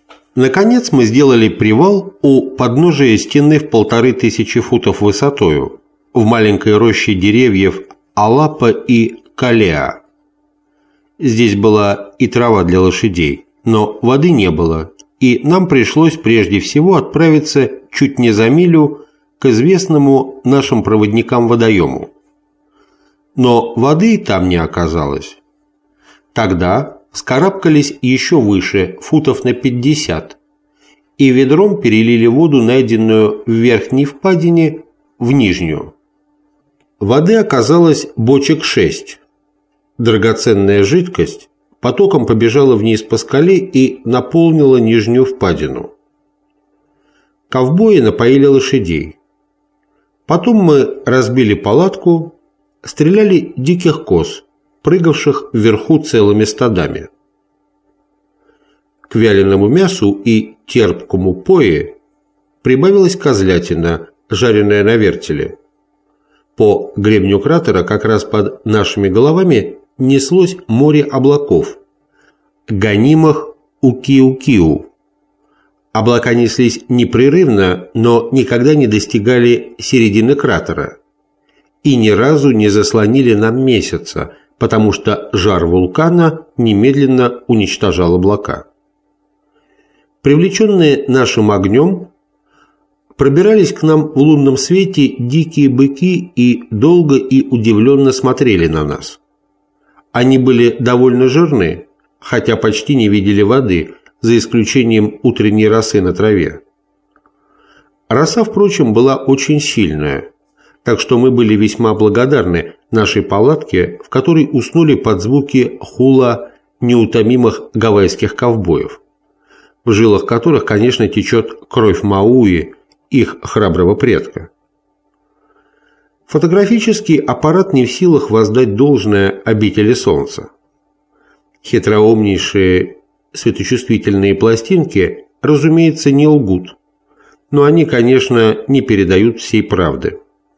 Наконец мы сделали привал у подножия стены в 1500 футов высотою, в маленькой роще деревьев Алапа и Калеа. Здесь была и трава для лошадей, но воды не было, и нам пришлось прежде всего отправиться чуть не за милю к известному нашим проводникам водоему. Но воды там не оказалось. Тогда вскарабкались еще выше, футов на 50, и ведром перелили воду, найденную в верхней впадине, в нижнюю. Воды оказалось бочек 6. Драгоценная жидкость потоком побежала вниз по скале и наполнила нижнюю впадину. Ковбои напоили лошадей. Потом мы разбили палатку, стреляли диких коз, прыгавших вверху целыми стадами. К вяленому мясу и терпкому пое прибавилась козлятина, жареная на вертеле. По гребню кратера как раз под нашими головами неслось море облаков, гонимых Укиу-Киу. Облака неслись непрерывно, но никогда не достигали середины кратера и ни разу не заслонили нам месяца, потому что жар вулкана немедленно уничтожал облака. Привлеченные нашим огнем, пробирались к нам в лунном свете дикие быки и долго и удивленно смотрели на нас. Они были довольно жирны, хотя почти не видели воды, за исключением утренней росы на траве. Роса, впрочем, была очень сильная, так что мы были весьма благодарны нашей палатке, в которой уснули под звуки хула неутомимых гавайских ковбоев, в жилах которых, конечно, течет кровь Мауи, их храброго предка. Фотографический аппарат не в силах воздать должное обители солнца. Хитроумнейшие светочувствительные пластинки, разумеется, не лгут, но они, конечно, не передают всей правды.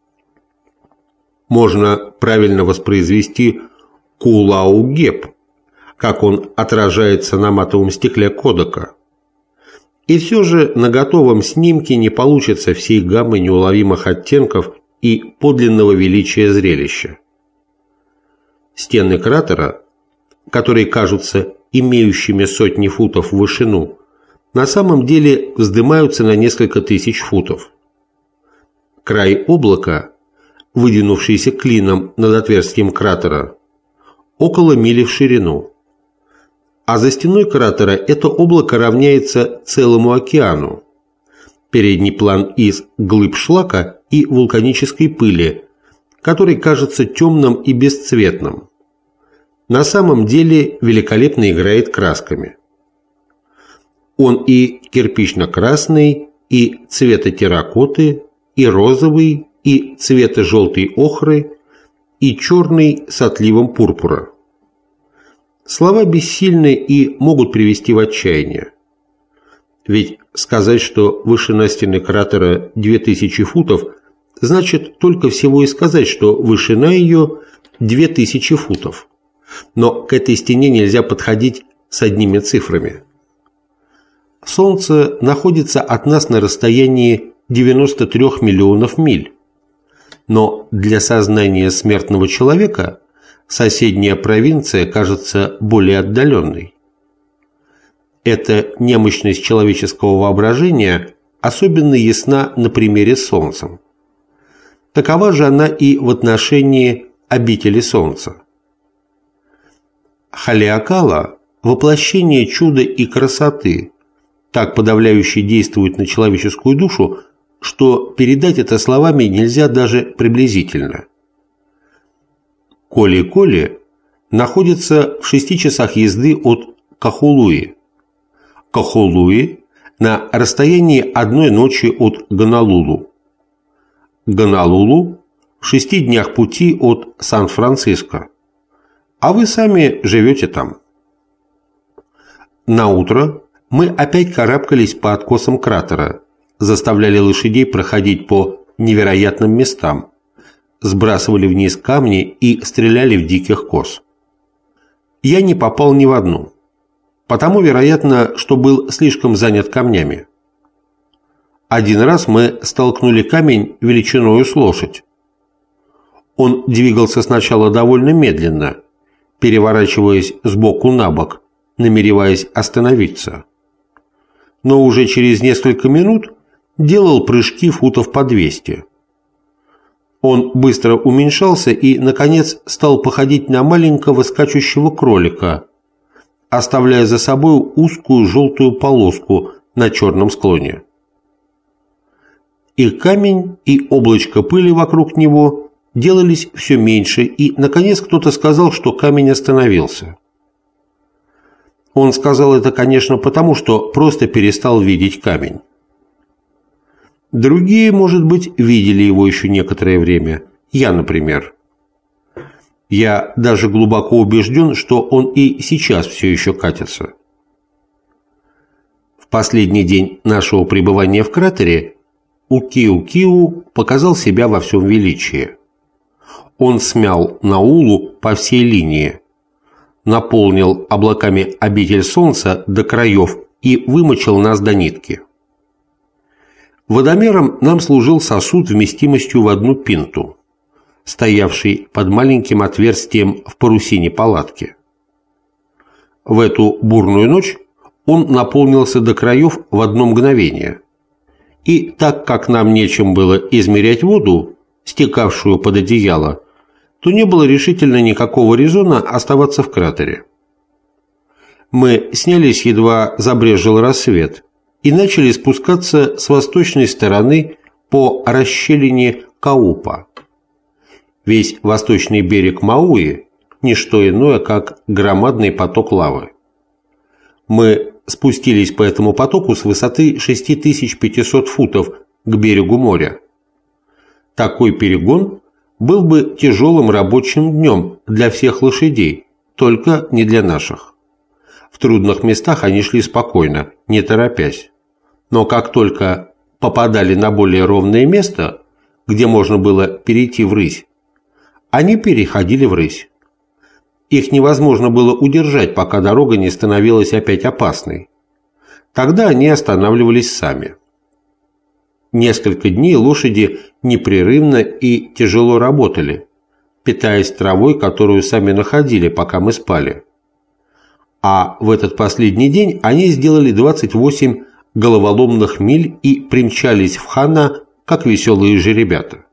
Можно правильно воспроизвести Кулау-Геп, как он отражается на матовом стекле кодека. И все же на готовом снимке не получится всей гаммы неуловимых оттенков и подлинного величия зрелища. Стены кратера, которые кажутся имеющими сотни футов в вышину, на самом деле вздымаются на несколько тысяч футов. Край облака, выдвинувшийся клином над отверстием кратера, около мили в ширину, а за стеной кратера это облако равняется целому океану. Передний план из глыб шлака и вулканической пыли, который кажется темным и бесцветным. На самом деле великолепно играет красками. Он и кирпично-красный, и цвета терракоты, и розовый, и цвета желтой охры, и черный с отливом пурпура. Слова бессильны и могут привести в отчаяние. Ведь сказать, что вышина стены кратера 2000 футов, значит только всего и сказать, что вышина ее 2000 футов. Но к этой стене нельзя подходить с одними цифрами. Солнце находится от нас на расстоянии 93 миллионов миль. Но для сознания смертного человека соседняя провинция кажется более отдаленной. Эта немощность человеческого воображения особенно ясна на примере с Солнцем. Такова же она и в отношении обители Солнца. Халиакала – воплощение чуда и красоты, так подавляюще действует на человеческую душу, что передать это словами нельзя даже приблизительно. Коли-Коли находится в 6 часах езды от Кахулуи. Кахулуи на расстоянии одной ночи от Гонолулу. Гонолулу в 6 днях пути от Сан-Франциско. А вы сами живете там. Наутро мы опять карабкались по откосам кратера, заставляли лошадей проходить по невероятным местам, сбрасывали вниз камни и стреляли в диких коз. Я не попал ни в одну. потому, вероятно, что был слишком занят камнями. Один раз мы столкнули камень величиною с лошадь. Он двигался сначала довольно медленно, переворачиваясь с боку на бок, намереваясь остановиться. Но уже через несколько минут делал прыжки футов по 200. Он быстро уменьшался и, наконец, стал походить на маленького скачущего кролика, оставляя за собой узкую желтую полоску на черном склоне. И камень, и облачко пыли вокруг него делались все меньше, и, наконец, кто-то сказал, что камень остановился. Он сказал это, конечно, потому, что просто перестал видеть камень. Другие, может быть, видели его еще некоторое время. Я, например. Я даже глубоко убежден, что он и сейчас все еще катится. В последний день нашего пребывания в кратере Укиу-Киу показал себя во всем величии. Он смял Наулу по всей линии, наполнил облаками обитель солнца до краев и вымочил нас до нитки. Водомером нам служил сосуд вместимостью в 1 пинту, стоявший под маленьким отверстием в парусине палатки. В эту бурную ночь он наполнился до краев в 1 мгновение. И так как нам нечем было измерять воду, стекавшую под одеяло, то не было решительно никакого резона оставаться в кратере. Мы снялись, едва забрезжил рассвет, и начали спускаться с восточной стороны по расщелине Каупа. Весь восточный берег Мауи – не что иное, как громадный поток лавы. Мы спустились по этому потоку с высоты 6500 футов к берегу моря. Такой перегон был бы тяжелым рабочим днем для всех лошадей, только не для наших. В трудных местах они шли спокойно, не торопясь. Но как только попадали на более ровное место, где можно было перейти в рысь, они переходили в рысь. Их невозможно было удержать, пока дорога не становилась опять опасной. Тогда они останавливались сами. Несколько дней лошади непрерывно и тяжело работали, питаясь травой, которую сами находили, пока мы спали. А в этот последний день они сделали 28 головоломных миль и примчались в Хана, как веселые жеребята.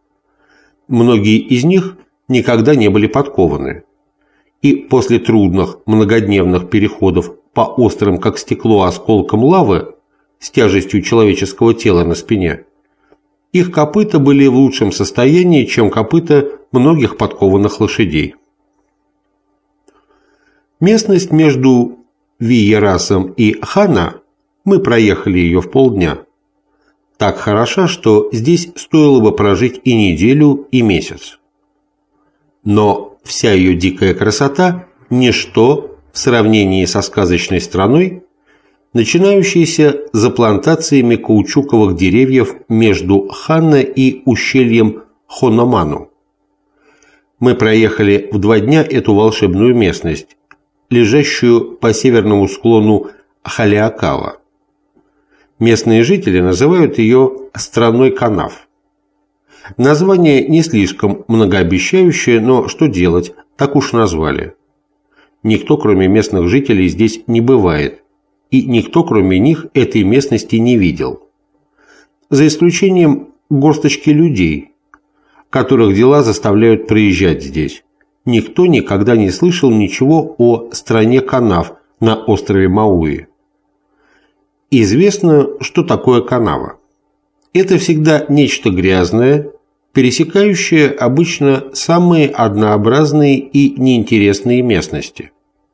Многие из них никогда не были подкованы. И после трудных многодневных переходов по острым, как стекло, осколкам лавы с тяжестью человеческого тела на спине, их копыта были в лучшем состоянии, чем копыта многих подкованных лошадей. Местность между Виерасом и Хана, мы проехали ее в полдня, так хороша, что здесь стоило бы прожить и неделю, и месяц. Но вся ее дикая красота – ничто в сравнении со сказочной страной, начинающейся за плантациями каучуковых деревьев между Ханна и ущельем Хономану. Мы проехали в 2 дня эту волшебную местность, лежащую по северному склону Халиакала. Местные жители называют ее «страной канав». Название не слишком многообещающее, но что делать, так уж назвали. Никто, кроме местных жителей, здесь не бывает, и никто, кроме них, этой местности не видел. За исключением горсточки людей, которых дела заставляют проезжать здесь. Никто никогда не слышал ничего о стране канав на острове Мауи. Известно, что такое канава. Это всегда нечто грязное, пересекающее обычно самые однообразные и неинтересные местности.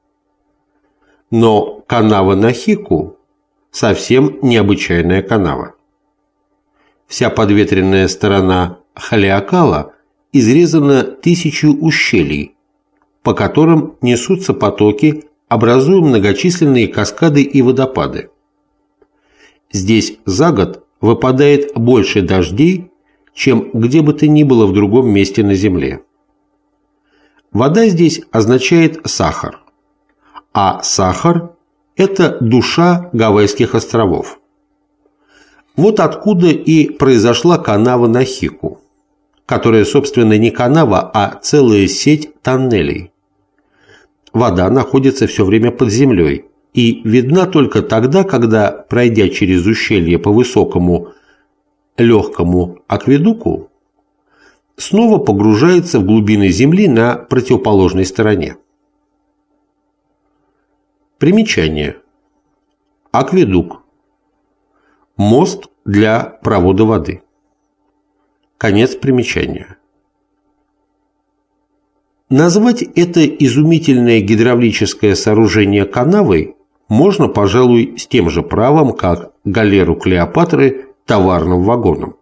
Но канава Нахику совсем необычайная канава. Вся подветренная сторона Халиакала изрезана 1000 ущелий, по которым несутся потоки, образуя многочисленные каскады и водопады. Здесь за год выпадает больше дождей, чем где бы то ни было в другом месте на Земле. Вода здесь означает сахар, а сахар Это душа Гавайских островов. Вот откуда и произошла канава Нахику, которая, собственно, не канава, а целая сеть тоннелей. Вода находится все время под землей и видна только тогда, когда, пройдя через ущелье по высокому легкому акведуку, снова погружается в глубины земли на противоположной стороне. Примечание. Акведук. Мост для провода воды. Конец примечания. Назвать это изумительное гидравлическое сооружение канавой можно, пожалуй, с тем же правом, как галеру Клеопатры товарным вагоном.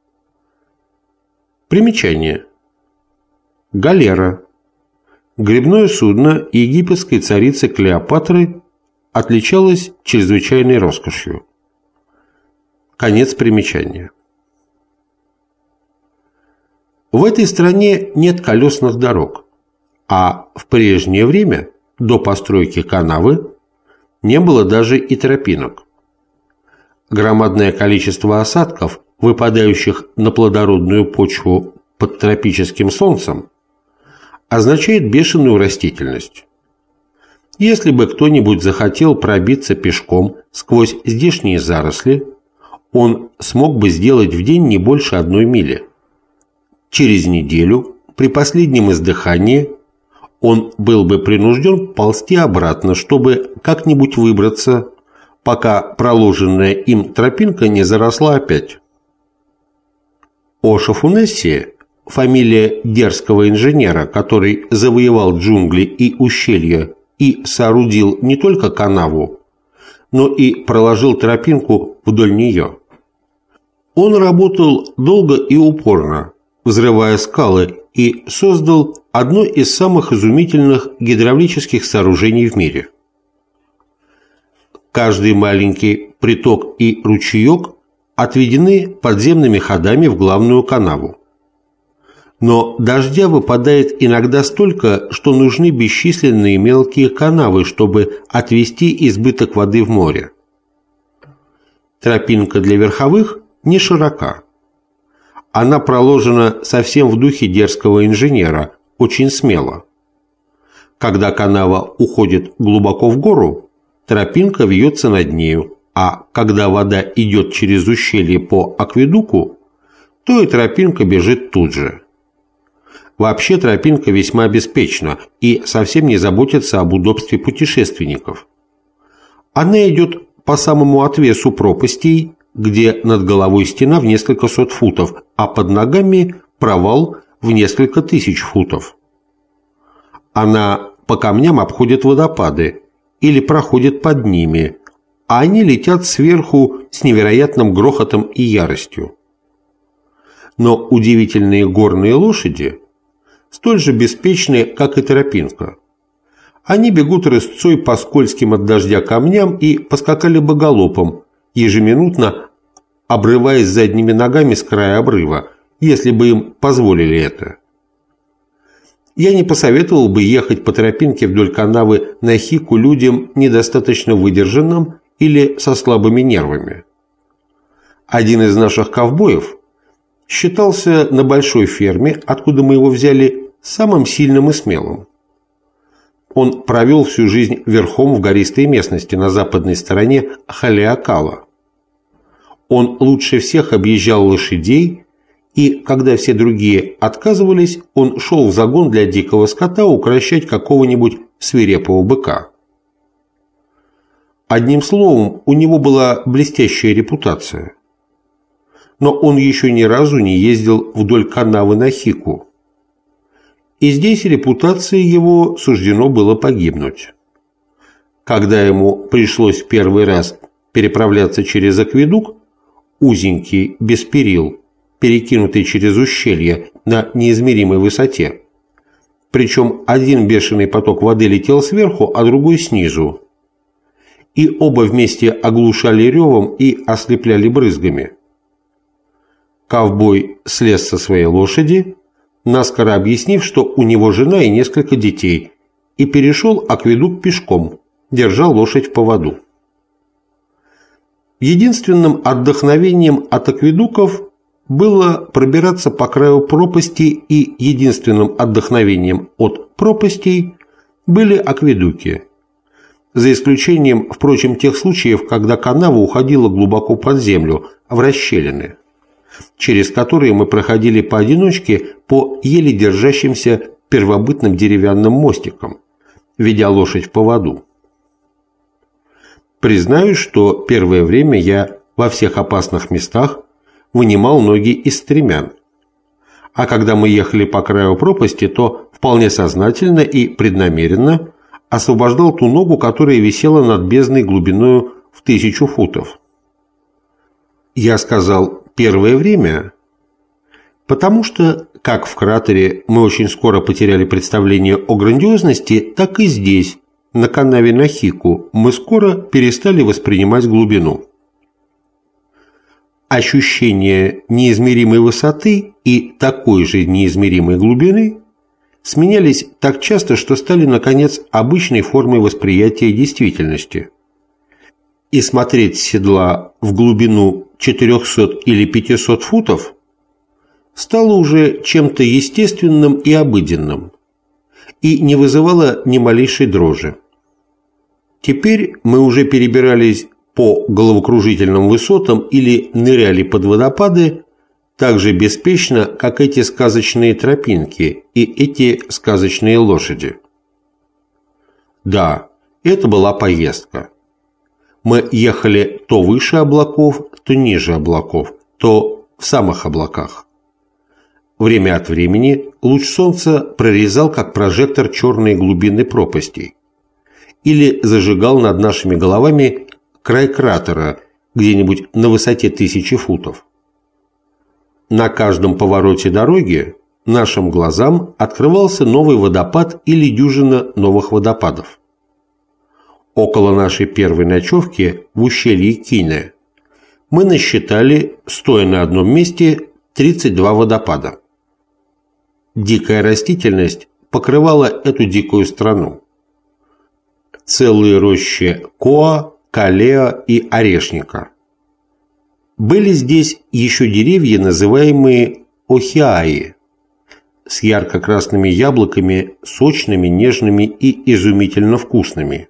Примечание. Галера. Гребное судно египетской царицы Клеопатры отличалось чрезвычайной роскошью. Конец примечания. В этой стране нет колесных дорог, а в прежнее время, до постройки канавы, не было даже и тропинок. Громадное количество осадков, выпадающих на плодородную почву под тропическим солнцем, означает бешеную растительность. Если бы кто-нибудь захотел пробиться пешком сквозь здешние заросли, он смог бы сделать в день не больше 1 мили. Через неделю, при последнем издыхании, он был бы принужден ползти обратно, чтобы как-нибудь выбраться, пока проложенная им тропинка не заросла опять. Ошафунесси, фамилия дерзкого инженера, который завоевал джунгли и ущелья и соорудил не только канаву, но и проложил тропинку вдоль нее. Он работал долго и упорно, взрывая скалы, и создал одно из самых изумительных гидравлических сооружений в мире. Каждый маленький приток и ручеек отведены подземными ходами в главную канаву. Но дождя выпадает иногда столько, что нужны бесчисленные мелкие канавы, чтобы отвести избыток воды в море. Тропинка для верховых не широка. Она проложена совсем в духе дерзкого инженера, очень смело. Когда канава уходит глубоко в гору, тропинка вьется над нею, а когда вода идет через ущелье по акведуку, то и тропинка бежит тут же. Вообще тропинка весьма беспечна и совсем не заботится об удобстве путешественников. Она идет по самому отвесу пропастей, где над головой стена в несколько сот футов, а под ногами провал в несколько тысяч футов. Она по камням обходит водопады или проходит под ними, а они летят сверху с невероятным грохотом и яростью. Но удивительные горные лошади столь же беспечны, как и тропинка. Они бегут рысцой по скользким от дождя камням и поскакали бы галопом, ежеминутно обрываясь задними ногами с края обрыва, если бы им позволили это. Я не посоветовал бы ехать по тропинке вдоль канавы Нахику людям недостаточно выдержанным или со слабыми нервами. Один из наших ковбоев считался на большой ферме, откуда мы его взяли, самым сильным и смелым. Он провел всю жизнь верхом в гористой местности на западной стороне Халиакала. Он лучше всех объезжал лошадей, и, когда все другие отказывались, он шел в загон для дикого скота укрощать какого-нибудь свирепого быка. Одним словом, у него была блестящая репутация. Но он еще ни разу не ездил вдоль канавы Нахику. И здесь репутации его суждено было погибнуть. Когда ему пришлось в первый раз переправляться через акведук, узенький, без перил, перекинутый через ущелье на неизмеримой высоте, причем один бешеный поток воды летел сверху, а другой снизу, и оба вместе оглушали ревом и ослепляли брызгами. Ковбой слез со своей лошади, наскоро объяснив, что у него жена и несколько детей, и перешел акведук пешком, держа лошадь в поводу. Единственным отдохновением от акведуков было пробираться по краю пропасти, и единственным отдохновением от пропастей были акведуки, за исключением, впрочем, тех случаев, когда канава уходила глубоко под землю, в расщелины, через которые мы проходили поодиночке по еле держащимся первобытным деревянным мостикам, ведя лошадь в поводу. Признаюсь, что первое время я во всех опасных местах вынимал ноги из стремян, а когда мы ехали по краю пропасти, то вполне сознательно и преднамеренно освобождал ту ногу, которая висела над бездной глубиною в 1000 футов. Я сказал «первое время», потому что, как в кратере мы очень скоро потеряли представление о грандиозности, так и здесь, на канаве Нахику, мы скоро перестали воспринимать глубину. Ощущение неизмеримой высоты и такой же неизмеримой глубины сменялись так часто, что стали, наконец, обычной формой восприятия действительности. И смотреть с седла в глубину 400 или 500 футов стало уже чем-то естественным и обыденным, и не вызывало ни малейшей дрожи. Теперь мы уже перебирались по головокружительным высотам или ныряли под водопады так же беспечно, как эти сказочные тропинки и эти сказочные лошади. Да, это была поездка. Мы ехали то выше облаков, то ниже облаков, то в самых облаках. Время от времени луч солнца прорезал, как прожектор, черные глубины пропастей или зажигал над нашими головами край кратера где-нибудь на высоте 1000 футов. На каждом повороте дороги нашим глазам открывался новый водопад или дюжина новых водопадов. Около нашей первой ночевки в ущелье Кине мы насчитали, стоя на одном месте, 32 водопада. Дикая растительность покрывала эту дикую страну. Целые рощи коа, калеа и орешника. Были здесь еще деревья, называемые охиаи, с ярко-красными яблоками, сочными, нежными и изумительно вкусными.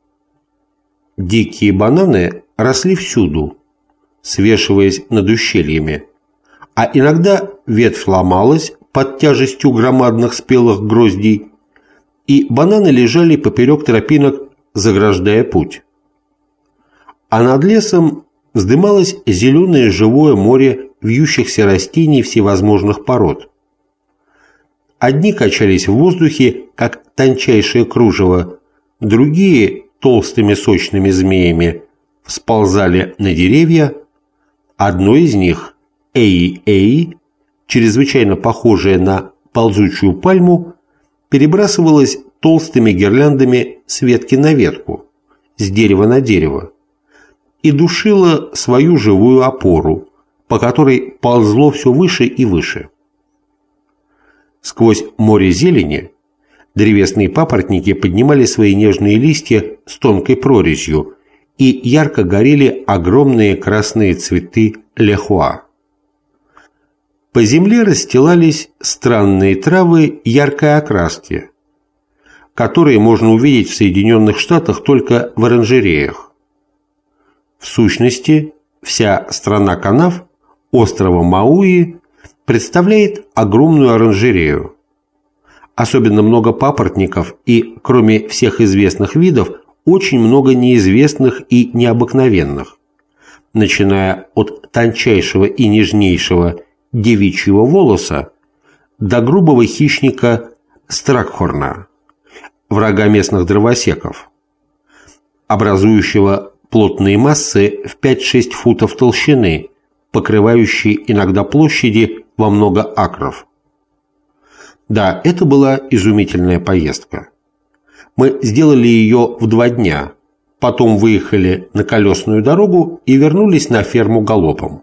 Дикие бананы росли всюду, свешиваясь над ущельями, а иногда ветвь ломалась под тяжестью громадных спелых гроздей, и бананы лежали поперек тропинок, заграждая путь. А над лесом вздымалось зеленое живое море вьющихся растений всевозможных пород. Одни качались в воздухе, как тончайшее кружево, другие толстыми сочными змеями всползали на деревья. Одно из них, эи-эи, чрезвычайно похожее на ползучую пальму, перебрасывалось толстыми гирляндами с ветки на ветку, с дерева на дерево, и душило свою живую опору, по которой ползло все выше и выше. Сквозь море зелени древесные папоротники поднимали свои нежные листья с тонкой прорезью, и ярко горели огромные красные цветы лехуа. По земле расстилались странные травы яркой окраски, которые можно увидеть в Соединенных Штатах только в оранжереях. В сущности, вся страна канав острова Мауи представляет огромную оранжерею. Особенно много папоротников и, кроме всех известных видов, очень много неизвестных и необыкновенных, начиная от тончайшего и нежнейшего девичьего волоса до грубого хищника стракхорна, врага местных дровосеков, образующего плотные массы в 5-6 футов толщины, покрывающие иногда площади во много акров. Да, это была изумительная поездка. Мы сделали ее в 2 дня, потом выехали на колесную дорогу и вернулись на ферму галопом.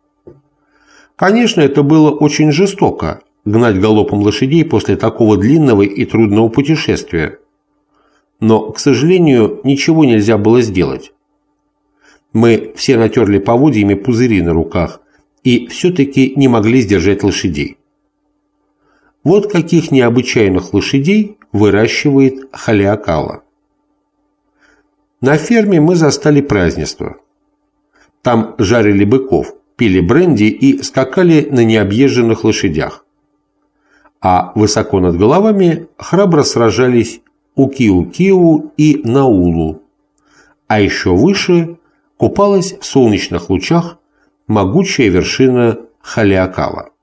Конечно, это было очень жестоко – гнать галопом лошадей после такого длинного и трудного путешествия. но, к сожалению, ничего нельзя было сделать. Мы все натерли поводьями пузыри на руках и все-таки не могли сдержать лошадей. Вот каких необычайных лошадей выращивает Халиакала. На ферме мы застали празднество. Там жарили быков, пили бренди и скакали на необъезженных лошадях. А высоко над головами храбро сражались Укиу-Киу и Наулу, а еще выше купалась в солнечных лучах могучая вершина Халиакала.